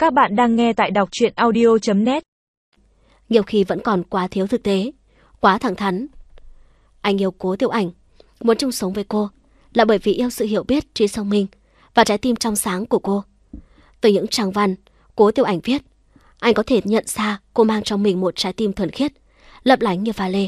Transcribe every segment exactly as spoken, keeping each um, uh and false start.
Các bạn đang nghe tại đọc truyện audio chấm net. Nhiều khi vẫn còn quá thiếu thực tế, quá thẳng thắn. Anh yêu Cố Tiểu Ảnh, muốn chung sống với cô là bởi vì yêu sự hiểu biết, trí thông minh và trái tim trong sáng của cô. Từ những trang văn Cố Tiểu Ảnh viết, anh có thể nhận ra cô mang trong mình một trái tim thuần khiết, lấp lánh như pha lê.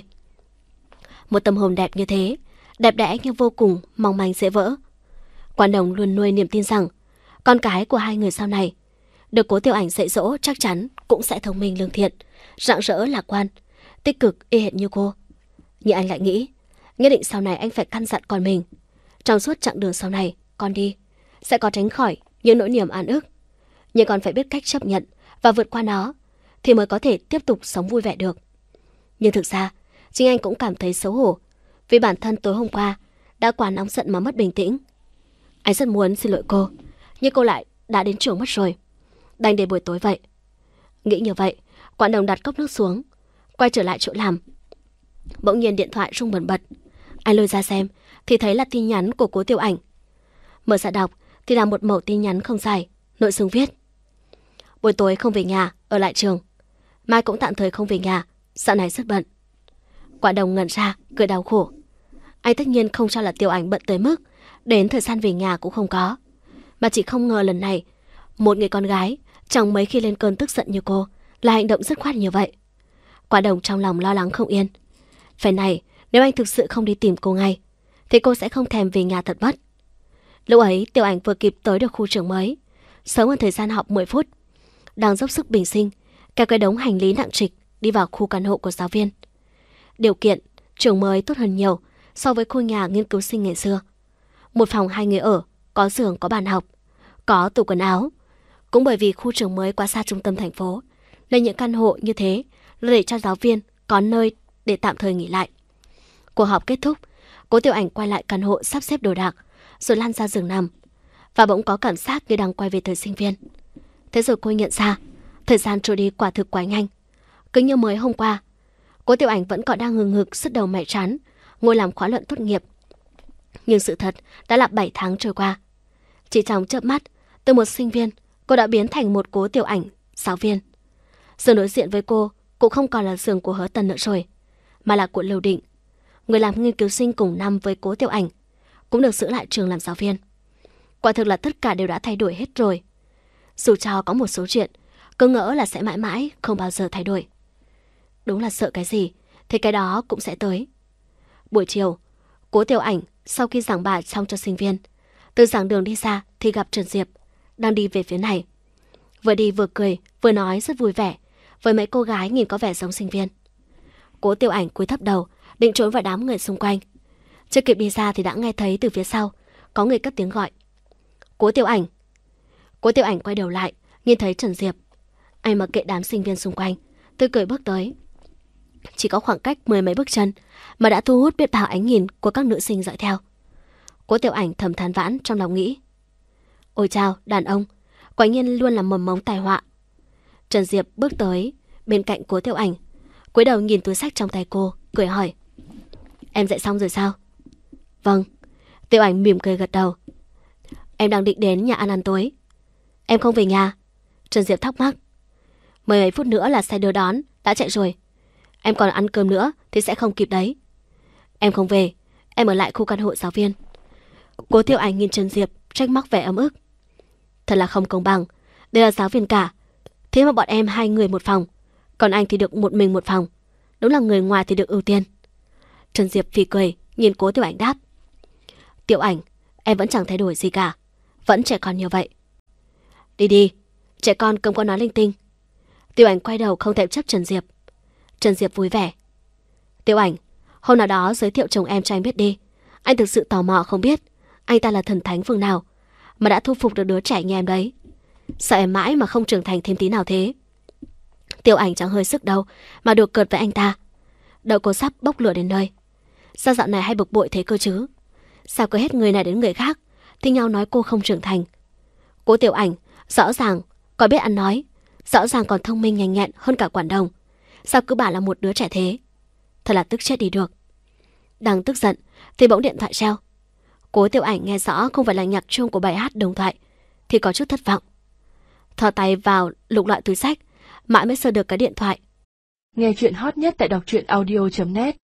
Một tâm hồn đẹp như thế, đẹp đẽ nhưng vô cùng mong manh dễ vỡ. Quan Đồng luôn nuôi niềm tin rằng con cái của hai người sau này được Cố Tiểu Ảnh dạy dỗ chắc chắn cũng sẽ thông minh lương thiện, rạng rỡ lạc quan, tích cực y hệt như cô. Nhưng anh lại nghĩ, nhất định sau này anh phải căn dặn con mình, trong suốt chặng đường sau này con đi sẽ có tránh khỏi những nỗi niềm oan ức, nhưng con phải biết cách chấp nhận và vượt qua nó thì mới có thể tiếp tục sống vui vẻ được. Nhưng thực ra chính anh cũng cảm thấy xấu hổ vì bản thân tối hôm qua đã quá nóng giận mà mất bình tĩnh. Anh rất muốn xin lỗi cô, nhưng cô lại đã đến trường mất rồi, đành để buổi tối vậy. Nghĩ như vậy, Quảng Đồng đặt cốc nước xuống, quay trở lại chỗ làm. Bỗng nhiên điện thoại rung bần bật. Anh lôi ra xem thì thấy là tin nhắn của Cố Tiểu Ảnh. Mở ra đọc thì là một mẩu tin nhắn không dài, nội dung viết: buổi tối không về nhà, ở lại trường. Mai cũng tạm thời không về nhà, dạo này rất bận. Quảng Đồng ngẩn ra, cười đau khổ. Anh tất nhiên không cho là Tiểu Ảnh bận tới mức đến thời gian về nhà cũng không có, mà chỉ không ngờ lần này một người con gái chẳng mấy khi lên cơn tức giận như cô là hành động dứt khoát như vậy. Quảng Đồng trong lòng lo lắng không yên. Phải này, nếu anh thực sự không đi tìm cô ngay thì cô sẽ không thèm về nhà thật mất. Lúc ấy Tiểu Ảnh vừa kịp tới được khu trường mới, sớm hơn thời gian học mười phút, đang dốc sức bình sinh kéo cái đống hành lý nặng trịch đi vào khu căn hộ của giáo viên. Điều kiện trường mới tốt hơn nhiều so với khu nhà nghiên cứu sinh ngày xưa. Một phòng hai người ở, có giường, có bàn học, có tủ quần áo. Cũng bởi vì khu trường mới quá xa trung tâm thành phố nên những căn hộ như thế là để cho giáo viên có nơi để tạm thời nghỉ lại. Cuộc họp kết thúc, Cố Tiểu Ảnh quay lại căn hộ sắp xếp đồ đạc rồi lăn ra giường nằm, và bỗng có cảm giác như đang quay về thời sinh viên. Thế rồi cô nhận ra thời gian trôi đi quả thực quá nhanh. Cứ như mới hôm qua Cố Tiểu Ảnh vẫn còn đang hừng hực sứt đầu mẻ trán ngồi làm khóa luận tốt nghiệp. Nhưng sự thật đã là bảy tháng trôi qua. Chỉ trong chớp mắt, từ một sinh viên cô đã biến thành một Cố Tiểu Ảnh giáo viên. Giường đối diện với cô cũng không còn là giường của Hứa Tần nữa rồi, mà là của Lưu Định, người làm nghiên cứu sinh cùng năm với Cố Tiểu Ảnh, cũng được giữ lại trường làm giáo viên. Quả thực là tất cả đều đã thay đổi hết rồi. Dù cho có một số chuyện cứ ngỡ là sẽ mãi mãi không bao giờ thay đổi. Đúng là sợ cái gì thì cái đó cũng sẽ tới. Buổi chiều, Cố Tiểu Ảnh sau khi giảng bài xong cho sinh viên, từ giảng đường đi ra thì gặp Trần Diệp đang đi về phía này. Vừa đi vừa cười vừa nói rất vui vẻ với mấy cô gái nhìn có vẻ giống sinh viên. Cố Tiểu Ảnh cúi thấp đầu định trốn vào đám người xung quanh. Chưa kịp đi ra thì đã nghe thấy từ phía sau có người cất tiếng gọi: Cố Tiểu Ảnh. Cố Tiểu Ảnh quay đầu lại, nhìn thấy Trần Diệp. Anh mặc kệ đám sinh viên xung quanh, tươi cười bước tới. Chỉ có khoảng cách mười mấy bước chân mà đã thu hút biết bao ánh nhìn của các nữ sinh dõi theo. Cố Tiểu Ảnh thầm than vãn trong lòng nghĩ: ôi chao, đàn ông quả nhiên luôn là mầm mống tai họa. Trần Diệp bước tới bên cạnh Cố Tiểu Ảnh, cúi đầu nhìn túi sách trong tay cô, cười hỏi: em dạy xong rồi sao? Vâng. Tiểu Ảnh mỉm cười gật đầu. Em đang định đến nhà ăn ăn tối. Em không về nhà? Trần Diệp thắc mắc. Mười mấy phút nữa là xe đưa đón đã chạy rồi. Em còn ăn cơm nữa thì sẽ không kịp đấy. Em không về, em ở lại khu căn hộ giáo viên. Cố Tiểu Ảnh nhìn Trần Diệp trách móc vẻ ấm ức. Thật là không công bằng, đây là giáo viên cả, thế mà bọn em hai người một phòng, còn anh thì được một mình một phòng. Đúng là người ngoài thì được ưu tiên. Trần Diệp phì cười nhìn Cố Tiểu Ảnh đáp: Tiểu Ảnh, em vẫn chẳng thay đổi gì cả, vẫn trẻ con như vậy. Đi đi, trẻ con không có nói linh tinh. Tiểu Ảnh quay đầu không thèm chấp Trần Diệp. Trần Diệp vui vẻ: Tiểu Ảnh, hôm nào đó giới thiệu chồng em cho anh biết đi. Anh thực sự tò mò không biết anh ta là thần thánh phương nào mà đã thu phục được đứa trẻ như em đấy. Sợ em mãi mà không trưởng thành thêm tí nào thế. Tiểu Ảnh chẳng hơi sức đâu mà đùa cợt với anh ta. Đậu cô sắp bốc lửa đến nơi. Sao dạo này hay bực bội thế cơ chứ? Sao cứ hết người này đến người khác thì nhau nói cô không trưởng thành. Cố Tiểu Ảnh rõ ràng còn biết ăn nói, rõ ràng còn thông minh nhanh nhẹn hơn cả Quản Đồng. Sao cứ bảo là một đứa trẻ thế? Thật là tức chết đi được. Đang tức giận thì bỗng điện thoại reo. Cố Tiểu Ảnh nghe rõ không phải là nhạc chuông của bài hát đồng thoại thì có chút thất vọng. thò tay vào lục loại túi xách, mãi mới sờ được cái điện thoại. Nghe chuyện hot nhất tại đọc truyện audio chấm net.